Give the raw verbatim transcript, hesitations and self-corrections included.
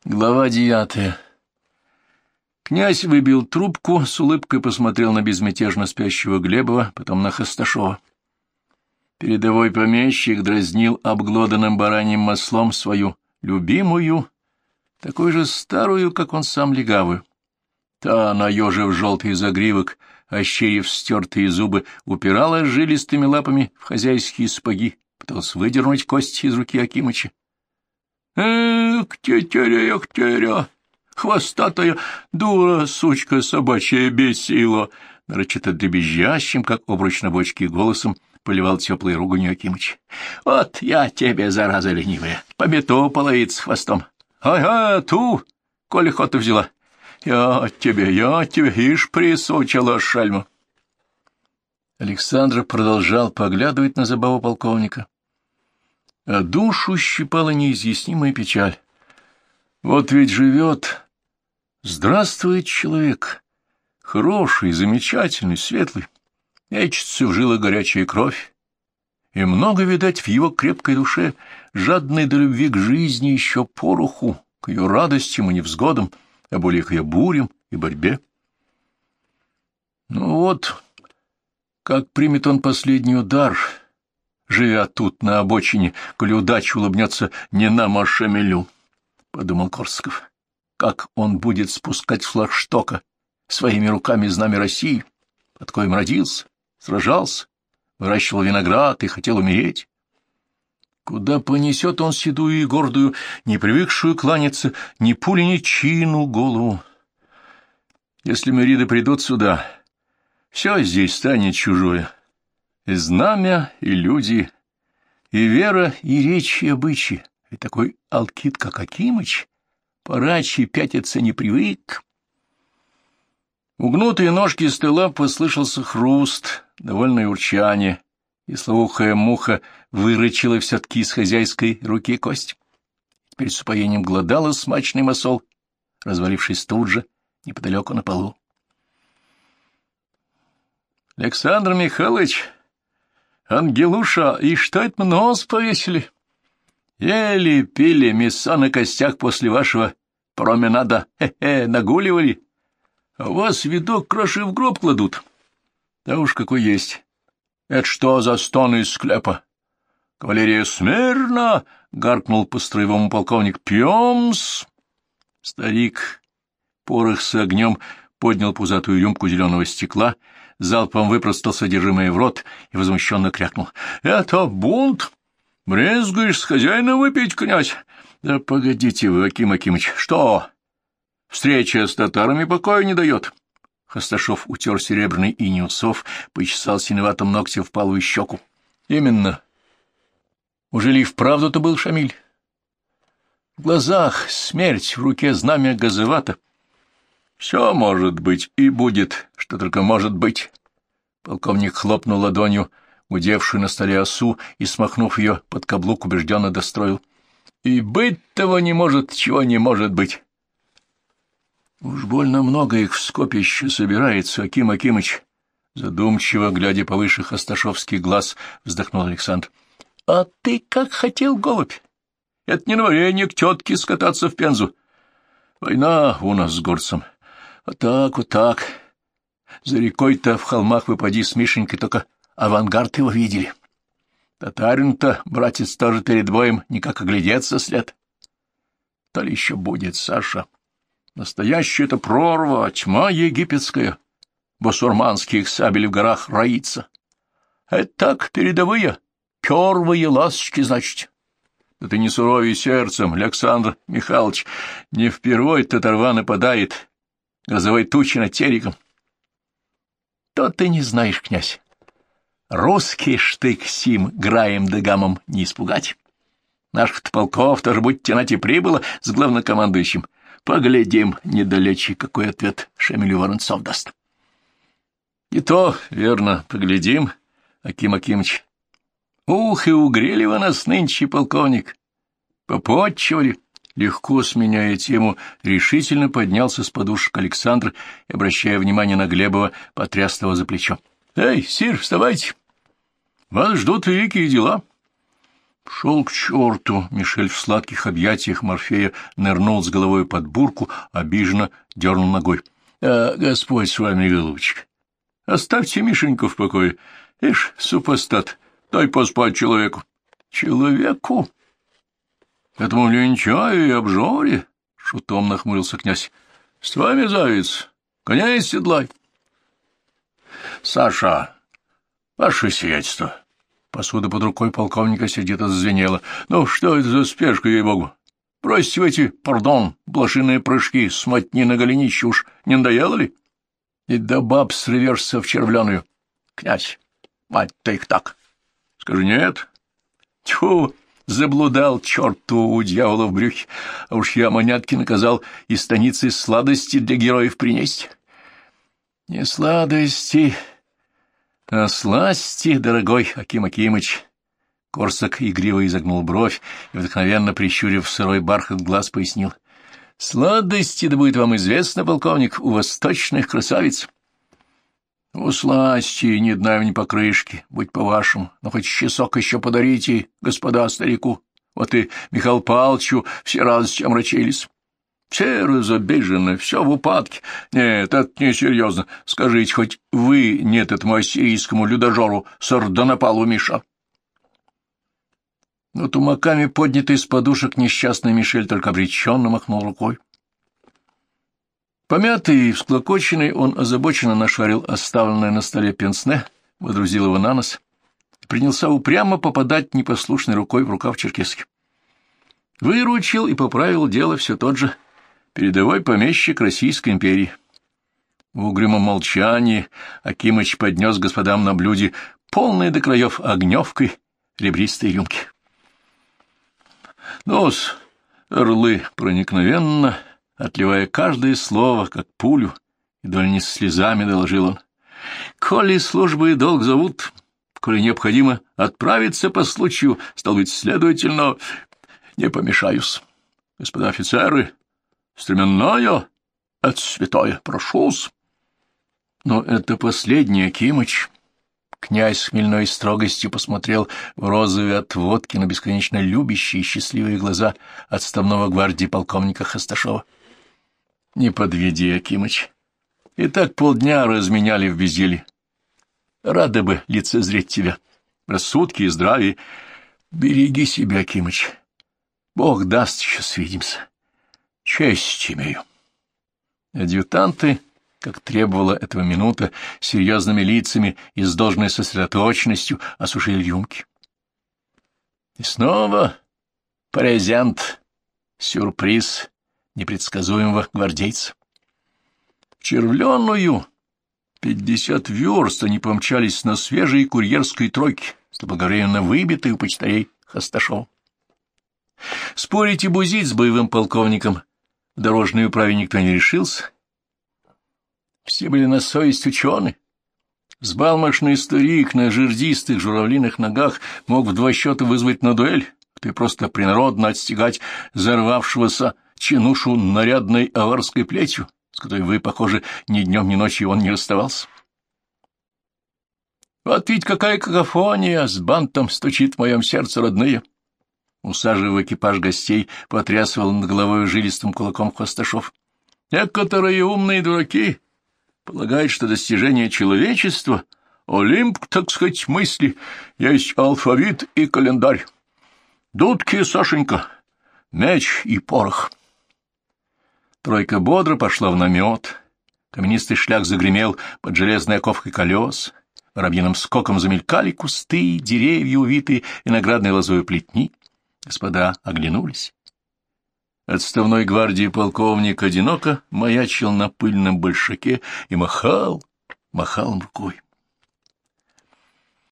Глава девятая. Князь выбил трубку, с улыбкой посмотрел на безмятежно спящего Глебова, потом на Хасташова. Передовой помещик дразнил обглоданным бараньим маслом свою любимую, такую же старую, как он сам, легавую. Та, наежив желтый загривок, ощерив стертые зубы, упиралась жилистыми лапами в хозяйские сапоги, пыталась выдернуть кости из руки Акимыча. «Эх, тетеря, эх, тетеря, хвостатая дура, сучка собачья, бесила!» Нарочито дребезжащим, как обруч на бочке, голосом поливал теплой руганью Акимыч. «Вот я тебе, зараза ленивая, по мету половить с хвостом. Ага, ту, коли охоту взяла. Я тебе, я тебе, ишь, присучила шальму!» Александр продолжал поглядывать на забаву полковника. А душу щипала неизъяснимая печаль. Вот ведь живет, здравствует человек, хороший, замечательный, светлый, мечется в жилах горячая кровь, и много, видать, в его крепкой душе, жадной до любви к жизни еще пороху, к ее радостям и невзгодам, а более к ее бурям и борьбе. Ну вот, как примет он последний удар, живя тут, на обочине, коли удача улыбнется не нам, а Шамилю, — подумал Корсаков. Как он будет спускать с флагштока своими руками знамя России, под коим родился, сражался, выращивал виноград и хотел умереть? Куда понесет он седую и гордую, не привыкшую кланяться ни пули, ни чину голову? Если Мериды придут сюда, все здесь станет чужое. И знамя, и люди, и вера, и речь, и обычаи. И такой алкид, как Акимыч, порачи пятиться не привык. У гнутой ножки стола послышался хруст, довольное урчание, и словухая муха вырычила все-таки из хозяйской руки кость. Теперь с упоением глодала смачный масол, развалившись тут же, неподалеку на полу. — Александр Михайлович! Ангелуша, и что это мы нос повесили? Ели, пили, мясо на костях после вашего променада, хе-хе, нагуливали. А у вас видок краши в гроб кладут. Да уж какой есть. Это что за стон из склепа? Кавалерия смирно, гаркнул по-строевому полковник. Пьем-с. Старик, порох с огнем, поднял пузатую рюмку зеленого стекла, залпом выпростал содержимое в рот и возмущенно крякнул. — Это бунт! Брезгуешь с хозяином выпить, князь? — Да погодите вы, Аким Акимыч, что? Встреча с татарами покоя не дает. Хасташов утер серебряный иней усов, почесал синеватым ногтем впалую щеку. — Именно. Уже ли вправду-то был Шамиль? В глазах смерть, в руке знамя газовато. Все может быть и будет, что только может быть. Полковник хлопнул ладонью, удевшую на столе осу, и, смахнув ее под каблук, убежденно достроил. И быть того не может, чего не может быть. Уж больно много их в скопище собирается, Аким Акимыч. Задумчиво, глядя повыше хасташовских глаз, вздохнул Александр. — А ты как хотел, голубь? Это не на варенье к тетке скататься в Пензу. Война у нас с горцем. Вот так, вот так. За рекой-то в холмах выпади с Мишенькой, только авангард его видели. Татарин-то, братец, тоже перед боем никак оглядеться след. То ли еще будет, Саша. Настоящая это прорва, тьма египетская. Басурманских сабель в горах роится. Это так, передовые, первые ласточки, значит. Да ты не суровей сердцем, Александр Михайлович. Не впервой татарва нападает, грозовой тучи над тереком. То ты не знаешь, князь. Русский штык сим граем да гамом не испугать. Наших-то полков тоже будь тянать и прибыло с главнокомандующим. Поглядим недалече, какой ответ Шамилю Воронцов даст. И то, верно, поглядим, Аким Акимыч. Ух, и угрели вы нас нынче, полковник. Попотчевали. Легко сменяя тему, решительно поднялся с подушек Александр и, обращая внимание на Глебова, потряс его за плечо. — Эй, сир, вставайте! Вас ждут великие дела. Шел к черту! Мишель в сладких объятиях Морфея нырнул с головой под бурку, обиженно дернул ногой. А, — Господь с вами, голубчик! Оставьте Мишеньку в покое. Ишь, супостат, дай поспать человеку. — Человеку? — Этому лентяю и обжоре? — шутом нахмурился князь. — С вами, заяц, коня седлай. — Саша, ваше сиятельство! Посуда под рукой полковника сердито зазвенела. — Ну, что это за спешка, ей-богу? Бросьте в эти, пардон, блошиные прыжки, смотни на голенище, уж не надоело ли? И до баб срывешься в червленую. Князь, мать-то их так. Скажи, нет? Тьфу, заблудал черту у дьявола в брюхе. А уж я манятки наказал из станицы сладости для героев принести. Не сладости, а сласти, дорогой Аким Акимыч. Корсак игриво изогнул бровь и, вдохновенно прищурив сырой бархат глаз, пояснил. — Сладости, да будет вам известно, полковник, у восточных красавиц. — У сласти ни дна ни покрышки, будь по-вашему, но хоть часок еще подарите, господа старику. Вот и Михаил Павловичу все радости омрачились. Все разобижены, все в упадке. Нет, это несерьезно. Скажите, хоть вы нет этому ассирийскому людожору Сардонапалу Миша? Но тумаками, поднятый с подушек, несчастный Мишель только обреченно махнул рукой. Помятый и всклокоченный, он озабоченно нашарил оставленное на столе пенсне, водрузил его на нос и принялся упрямо попадать непослушной рукой в рукав черкески. Выручил и поправил дело все тот же передовой помещик Российской империи. В угрюмом молчании Акимыч поднес господам на блюде полные до краев огневкой ребристые рюмки. Нос, орлы, проникновенно, отливая каждое слово, как пулю, едва ли не с слезами доложил он. Коли службы и долг зовут, коли необходимо отправиться по случаю, стал быть, следовательно, не помешаюсь. Господа офицеры, стременное, это святое, прошу-с. Но это последний, Акимыч. Князь с хмельной строгостью посмотрел в розовые от водки на бесконечно любящие и счастливые глаза отставного гвардии полковника Хасташова. — Не подведи, Акимыч. И так полдня разменяли в безделье. Рады бы лицезреть тебя. Рассудки и здравие. Береги себя, Акимыч. Бог даст, еще свидимся. Честь имею. Адъютанты, как требовала этого минута, серьезными лицами и с должной сосредоточенностью осушили рюмки. И снова презент, сюрприз непредсказуемого гвардейца. В червленую пятьдесят верст они помчались на свежей курьерской тройке, заблаговременно выбитой у почтарей Хасташова. Спорить и бузить с боевым полковником в дорожной управе никто не решился. Все были на совесть ученые. Взбалмошный старик на жердистых журавлиных ногах мог в два счета вызвать на дуэль, то и просто принародно отстегать взорвавшегося чинушу нарядной аварской плетью, с которой вы, похоже, ни днем, ни ночью он не расставался. Вот ведь какая какофония с бантом стучит в моем сердце, родные! Усаживая в экипаж гостей, потрясывал над головой жилистым кулаком Хвосташов. Некоторые умные дураки полагают, что достижение человечества, Олимп, так сказать, мысли, есть алфавит и календарь. Дудки, Сашенька, меч и порох. Тройка бодро пошла в намет. Каменистый шлях загремел под железной оковкой колес. Воробьиным скоком замелькали кусты, деревья, увитые виноградной лозой плетни. Господа оглянулись. Отставной гвардии полковник одиноко маячил на пыльном большаке и махал, махал рукой.